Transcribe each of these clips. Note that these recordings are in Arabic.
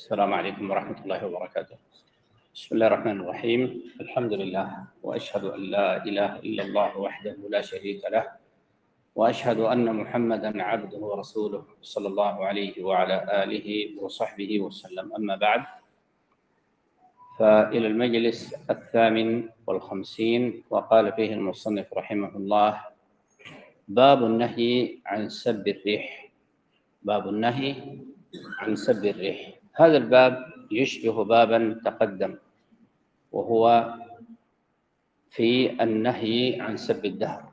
السلام عليكم ورحمة الله وبركاته. بسم الله الرحمن الرحيم. الحمد لله وأشهد أن لا إله إلا الله وحده لا شريك له، وأشهد أن محمدا عبده ورسوله صلى الله عليه وعلى آله وصحبه وسلم. أما بعد، فإلى المجلس 58، وقال فيه المصنف رحمه الله: باب النهي عن سب الريح. باب النهي عن سب الريح. هذا الباب يشبه بابا تقدم، وهو في النهي عن سب الدهر.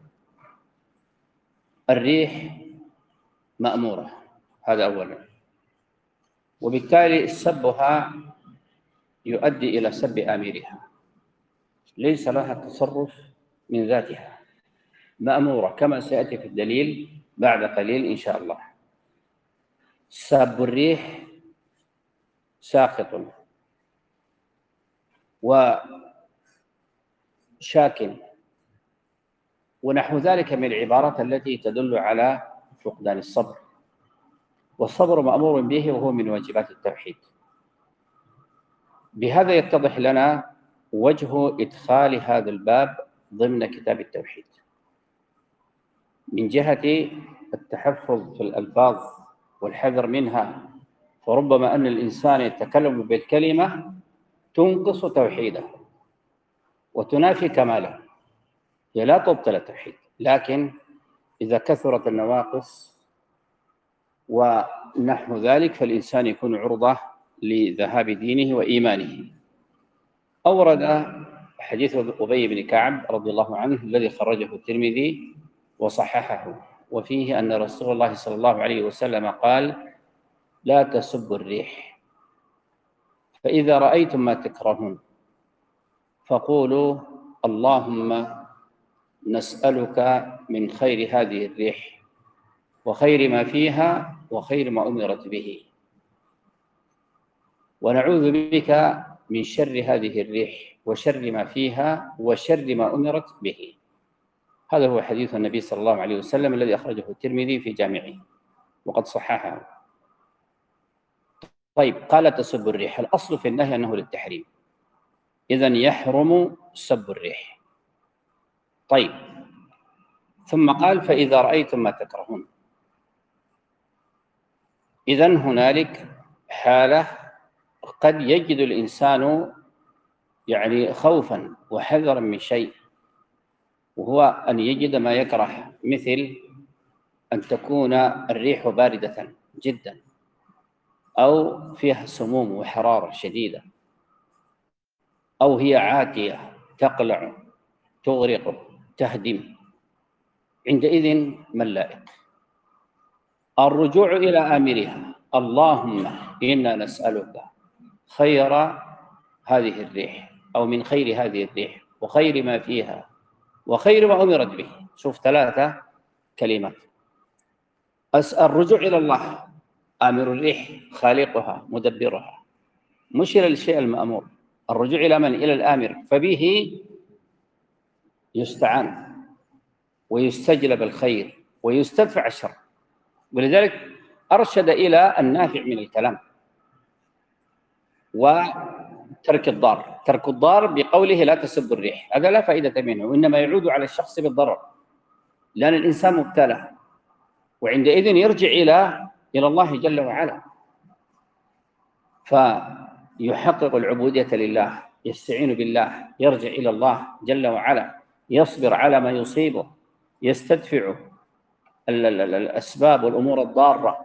الريح مأمورة، هذا أولا، وبالتالي سبها يؤدي إلى سب آمرها، ليس لها تصرف من ذاتها، مأمورة كما سيأتي في الدليل بعد قليل إن شاء الله. سب الريح ساخط وشاك ونحو ذلك من العبارات التي تدل على فقدان الصبر، والصبر مأمور به وهو من واجبات التوحيد. بهذا يتضح لنا وجه إدخال هذا الباب ضمن كتاب التوحيد من جهة التحفظ في الألفاظ والحذر منها، فربما أن الإنسان يتكلم بالكلمة تنقص توحيده وتنافي كماله، هي لا تبطل التوحيد، لكن إذا كثرت النواقص ونحو ذلك فالإنسان يكون عرضة لذهاب دينه وإيمانه. أورد حديث أبي بن كعب رضي الله عنه الذي خرجه الترمذي وصححه، وفيه أن رسول الله صلى الله عليه وسلم قال: لا تسبوا الريح، فإذا رأيتم ما تكرهون فقولوا اللهم نسألك من خير هذه الريح وخير ما فيها وخير ما أمرت به، ونعوذ بك من شر هذه الريح وشر ما فيها وشر ما أمرت به. هذا هو حديث النبي صلى الله عليه وسلم الذي أخرجه الترمذي في جامعه وقد صححه. طيب، قال تسب الريح، الأصل في النهي أنه للتحريم، إذن يحرم سب الريح. طيب، ثم قال: فإذا رأيتم ما تكرهون. إذن هنالك حالة قد يجد الإنسان خوفا وحذرا من شيء، وهو أن يجد ما يكره، مثل أن تكون الريح باردة جدا أو فيها سموم وحرارة شديدة، أو هي عاتية تقلع تغرق تهدم. عندئذ ما اللائق؟ الرجوع إلى آمرها: اللهم إنا نسألك خير هذه الريح أو من خير هذه الريح وخير ما فيها وخير ما أمرت به. شوف 3 كلمات. الرجوع إلى الله، آمر الريح خالقها مدبرها، مش إلى الشيء المأمور. الرجوع إلى من؟ إلى الآمر، فبه يستعان ويستجلب الخير ويستدفع الشر. ولذلك أرشد إلى النافع من الكلام وترك الضار. ترك الضار بقوله لا تسب الريح، هذا لا فائدة منه، وإنما يعود على الشخص بالضرر، لأن الإنسان مبتلى، وعندئذ يرجع إلى الله جل وعلا، فيحقق العبودية لله، يستعين بالله، يرجع إلى الله جل وعلا، يصبر على ما يصيبه، يستدفع الأسباب والأمور الضارة.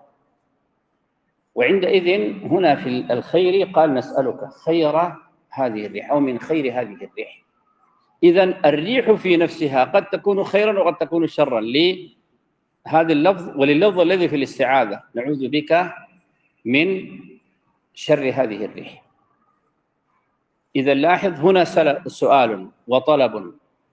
وعندئذ هنا في الخير قال: نسألك خير هذه الريح أو من خير هذه الريح. إذن الريح في نفسها قد تكون خيرا وقد تكون شرا لهذا اللفظ ولللفظ الذي في الاستعاذة: نعوذ بك من شر هذه الريح. إذا لاحظ هنا سؤال وطلب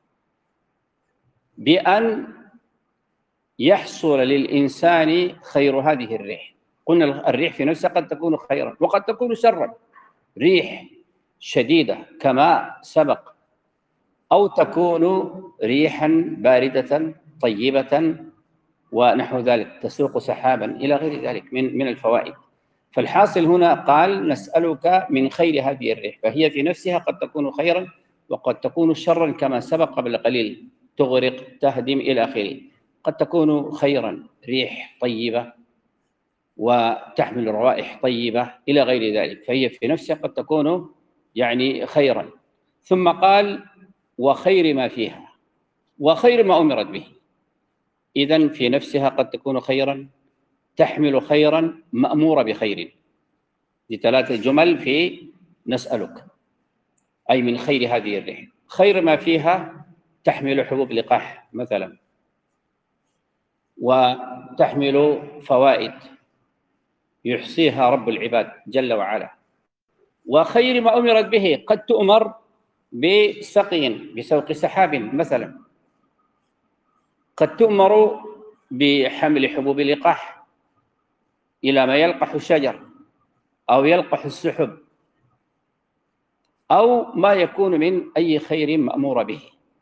بأن يحصل للإنسان خير هذه الريح. قلنا الريح في نفسها قد تكون خيرا وقد تكون شرا، ريح شديدة كما سبق، أو تكون ريحا باردة طيبة ونحو ذلك تسوق سحابا إلى غير ذلك من الفوائد. فالحاصل هنا قال نسألك من خير هذه الريح، فهي في نفسها قد تكون خيرا وقد تكون شرا كما سبق قبل قليل، تغرق، تهدم إلى آخره. قد تكون خيرا، ريح طيبة وتحمل روائح طيبة إلى غير ذلك، فهي في نفسها قد تكون يعني خيرا. ثم قال وخير ما فيها، وخير ما أمرت به. إذن في نفسها قد تكون خيرا، تحمل خيرا، مأمورة بخير. دي 3 جمل في نسألك، أي من خير هذه الريح. خير ما فيها تحمل حبوب لقاح مثلا، وتحمل فوائد يحصيها رب العباد جل وعلا. وخير ما أمرت به، قد تؤمر بسقي، بسوق سحاب مثلا، قد تؤمر بحمل حبوب لقاح إلى ما يلقح الشجر أو يلقح السحب، أو ما يكون من أي خير مأمور به.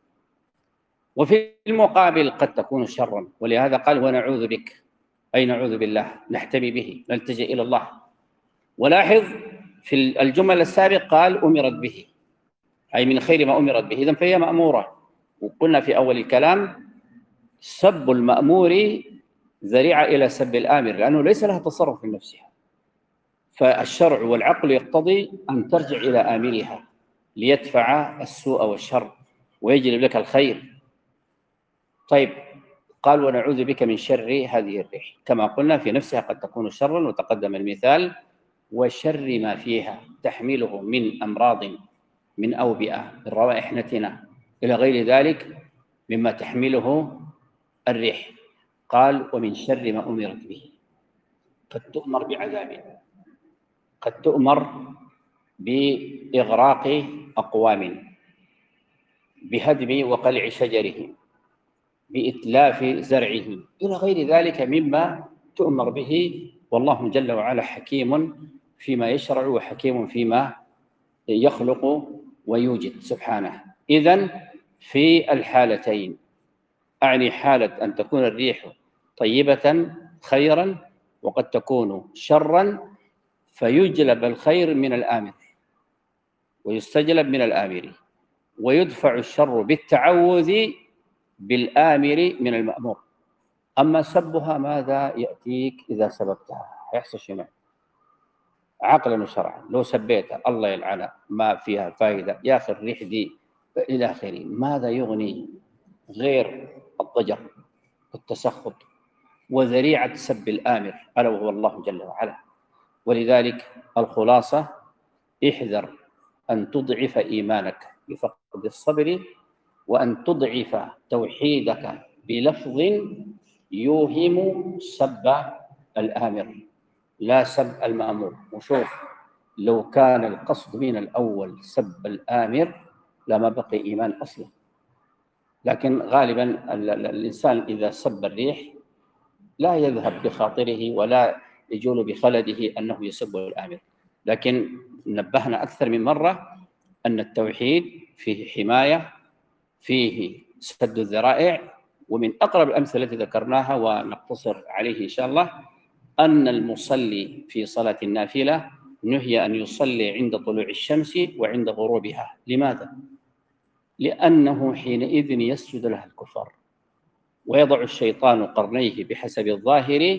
وفي المقابل قد تكون شرا، ولهذا قال ونعوذ بك، أي نعوذ بالله، نحتمي به، نلتجئ إلى الله. ولاحظ في الجمل السابق قال أمرت به، أي من خير ما أمرت به، إذن فهي مأمورة. وقلنا في أول الكلام سب المأمور ذريعة إلى سب الآمر، لأنه ليس لها تصرف في نفسها، فالشرع والعقل يقتضي أن ترجع إلى آمرها ليدفع السوء والشر ويجلب لك الخير. طيب، قال ونعوذ بك من شر هذه الريح، كما قلنا في نفسها قد تكون شرا، وتقدم المثال، وشر ما فيها تحمله من أمراض، من أوبئة، من روائح نتنة إلى غير ذلك مما تحمله الريح. قال ومن شر ما أمرت به، قد تؤمر بعذاب، قد تؤمر بإغراق أقوام، بهدم وقلع شجرهم، بإتلاف زرعهم إلى غير ذلك مما تؤمر به. والله جل وعلا حكيم فيما يشرع وحكيم فيما يخلق ويوجد سبحانه. إذن في الحالتين، أعني حالة أن تكون الريح طيبة خيرا، وقد تكون شرا، فيجلب الخير من الآمر ويستجلب من الآمر، ويدفع الشر بالتعوذ بالآمر من المأمور. أما سبها ماذا يأتيك إذا سببتها؟ يحصل شنو؟ عقلا وشرعا، لو سبيتها الله يلعنها، ما فيها فائدة يا أخي الريح دي إلى آخره، ماذا يغني غير الضجر والتسخط وذريعة سب الآمر ألا وهو الله جل وعلا. ولذلك الخلاصة احذر أن تضعف إيمانك بفقد الصبر، وأن تضعف توحيدك بلفظ يوهم سب الآمر لا سب المأمور. وشوف لو كان القصد من الأول سب الآمر لما بقي إيمان أصلا، لكن غالبا الإنسان إذا سب الريح لا يذهب بخاطره ولا يجول بخلده أنه يسب الآمر. لكن نبهنا أكثر من مرة أن التوحيد فيه حماية، فيه سد الذرائع. ومن أقرب الأمثلة التي ذكرناها ونقتصر عليه إن شاء الله أن المصلي في صلاة النافلة نهي أن يصلي عند طلوع الشمس وعند غروبها. لماذا؟ لأنه حينئذ يسجد لها الكفار، ويضع الشيطان قرنيه بحسب الظاهر،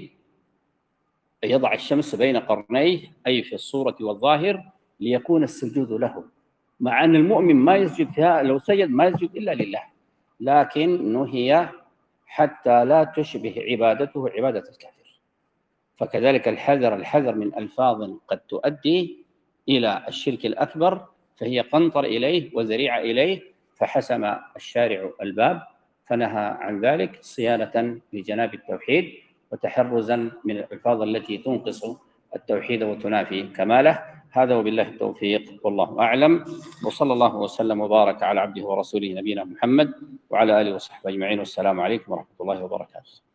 يضع الشمس بين قرنيه أي في الصورة والظاهر ليكون السجود له، مع أن المؤمن ما يسجد فيها، لو سجد ما يسجد إلا لله، لكن نهي حتى لا تشبه عبادته عبادة الكافر. فكذلك الحذر من ألفاظ قد تؤدي إلى الشرك الأكبر، فهي قنطر إليه وذريعة إليه، فحسم الشارع الباب فنهى عن ذلك صيانة لجناب التوحيد وتحرزا من الألفاظ التي تنقص التوحيد وتنافي كماله. هذا وبالله التوفيق والله أعلم، وصلى الله وسلم وبارك على عبده ورسوله نبينا محمد وعلى آله وصحبه أجمعين، والسلام عليكم ورحمة الله وبركاته.